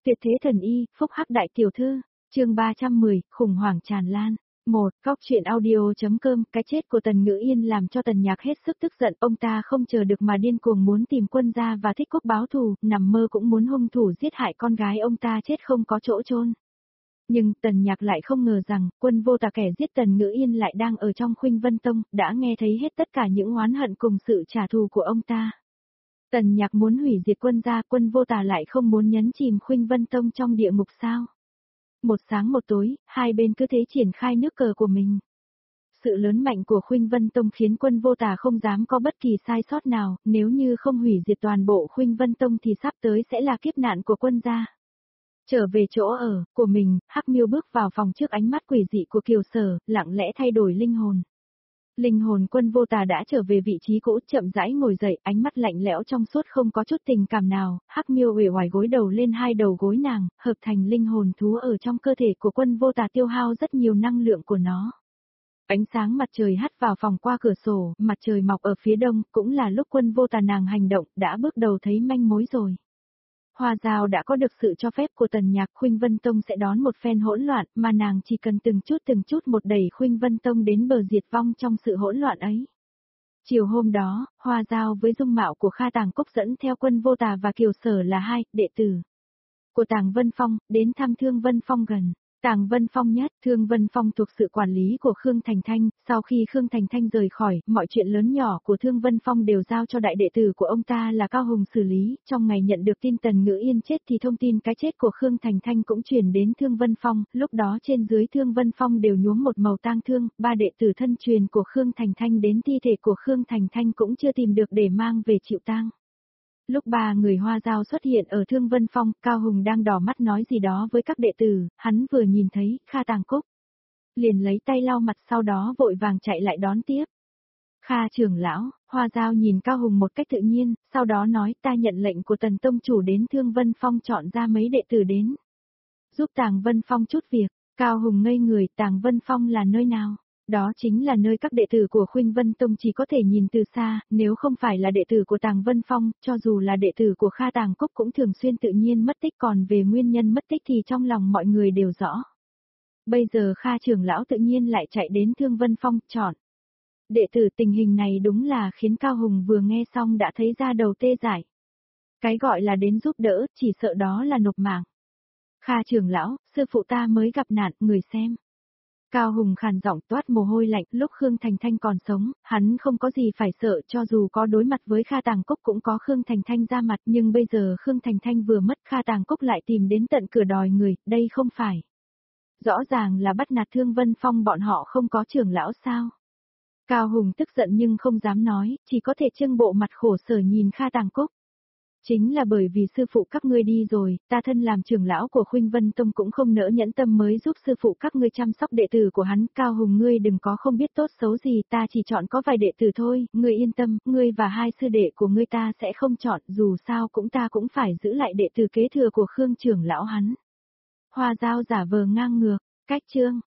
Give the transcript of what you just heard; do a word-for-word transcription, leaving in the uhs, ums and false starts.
Tuyệt thế thần y, phúc hắc đại tiểu thư, chương ba trăm mười, khủng hoảng tràn lan. Một, Cóc truyện audio.com, cái chết của Tần Ngữ Yên làm cho Tần Nhạc hết sức tức giận, ông ta không chờ được mà điên cuồng muốn tìm Quân gia và Thích Cúc báo thù, nằm mơ cũng muốn hung thủ giết hại con gái ông ta chết không có chỗ chôn. Nhưng Tần Nhạc lại không ngờ rằng, Quân Vô Tà kẻ giết Tần Ngữ Yên lại đang ở trong Khuynh Vân Tông, đã nghe thấy hết tất cả những oán hận cùng sự trả thù của ông ta. Tần Nhạc muốn hủy diệt Quân gia, Quân Vô Tà lại không muốn nhấn chìm Khuynh Vân Tông trong địa ngục sao? Một sáng một tối, hai bên cứ thế triển khai nước cờ của mình. Sự lớn mạnh của Khuynh Vân Tông khiến Quân Vô Tà không dám có bất kỳ sai sót nào, nếu như không hủy diệt toàn bộ Khuynh Vân Tông thì sắp tới sẽ là kiếp nạn của Quân gia. Trở về chỗ ở của mình, Hắc Miêu bước vào phòng trước ánh mắt quỷ dị của Kiều Sở, lặng lẽ thay đổi linh hồn. Linh hồn Quân Vô Tà đã trở về vị trí cũ, chậm rãi ngồi dậy, ánh mắt lạnh lẽo trong suốt không có chút tình cảm nào, Hắc Miêu uể oải gối đầu lên hai đầu gối nàng, hợp thành linh hồn thú ở trong cơ thể của Quân Vô Tà tiêu hao rất nhiều năng lượng của nó. Ánh sáng mặt trời hắt vào phòng qua cửa sổ, mặt trời mọc ở phía đông, cũng là lúc Quân Vô Tà nàng hành động, đã bước đầu thấy manh mối rồi. Hoa Giao đã có được sự cho phép của Tần Nhạc, Khuynh Vân Tông sẽ đón một phen hỗn loạn, mà nàng chỉ cần từng chút từng chút một đẩy Khuynh Vân Tông đến bờ diệt vong trong sự hỗn loạn ấy. Chiều hôm đó, Hoa Giao với dung mạo của Kha Tàng Cốc dẫn theo Quân Vô Tà và Kiều Sở là hai đệ tử của Tàng Vân Phong, đến thăm Thương Vân Phong gần. Tàng Vân Phong nhất, Thương Vân Phong thuộc sự quản lý của Khương Thành Thanh, sau khi Khương Thành Thanh rời khỏi, mọi chuyện lớn nhỏ của Thương Vân Phong đều giao cho đại đệ tử của ông ta là Cao Hùng xử lý, trong ngày nhận được tin Tần Ngữ Yên chết thì thông tin cái chết của Khương Thành Thanh cũng truyền đến Thương Vân Phong, lúc đó trên dưới Thương Vân Phong đều nhuốm một màu tang thương, ba đệ tử thân truyền của Khương Thành Thanh đến thi thể của Khương Thành Thanh cũng chưa tìm được để mang về chịu tang. Lúc ba người Hoa Giao xuất hiện ở Thương Vân Phong, Cao Hùng đang đỏ mắt nói gì đó với các đệ tử, hắn vừa nhìn thấy Kha Tàng Cốc, liền lấy tay lau mặt sau đó vội vàng chạy lại đón tiếp. Kha trưởng lão, Hoa Giao nhìn Cao Hùng một cách tự nhiên, sau đó nói ta nhận lệnh của Tần Tông chủ đến Thương Vân Phong chọn ra mấy đệ tử đến. Giúp Tàng Vân Phong chút việc, Cao Hùng ngây người, Tàng Vân Phong là nơi nào? Đó chính là nơi các đệ tử của Khuynh Vân Tông chỉ có thể nhìn từ xa, nếu không phải là đệ tử của Tàng Vân Phong, cho dù là đệ tử của Kha Tàng Cốc cũng thường xuyên tự nhiên mất tích, còn về nguyên nhân mất tích thì trong lòng mọi người đều rõ. Bây giờ Kha trưởng lão tự nhiên lại chạy đến Thương Vân Phong, chọn đệ tử, tình hình này đúng là khiến Cao Hùng vừa nghe xong đã thấy da đầu tê dại. Cái gọi là đến giúp đỡ, chỉ sợ đó là nộp mạng. Kha trưởng lão, sư phụ ta mới gặp nạn, người xem. Cao Hùng khàn giọng toát mồ hôi lạnh, lúc Khương Thành Thanh còn sống, hắn không có gì phải sợ, cho dù có đối mặt với Kha Tàng Cốc cũng có Khương Thành Thanh ra mặt, nhưng bây giờ Khương Thành Thanh vừa mất, Kha Tàng Cốc lại tìm đến tận cửa đòi người, đây không phải. Rõ ràng là bắt nạt Thương Vân Phong, bọn họ không có trưởng lão sao? Cao Hùng tức giận nhưng không dám nói, chỉ có thể trưng bộ mặt khổ sở nhìn Kha Tàng Cốc. Chính là bởi vì sư phụ các ngươi đi rồi, ta thân làm trưởng lão của Khuynh Vân Tông cũng không nỡ nhẫn tâm mới giúp sư phụ các ngươi chăm sóc đệ tử của hắn. Cao Hùng, ngươi đừng có không biết tốt xấu gì, ta chỉ chọn có vài đệ tử thôi, ngươi yên tâm, ngươi và hai sư đệ của ngươi ta sẽ không chọn, dù sao cũng ta cũng phải giữ lại đệ tử kế thừa của Khương trưởng lão hắn. Hoa Giao giả vờ ngang ngược, cách chương,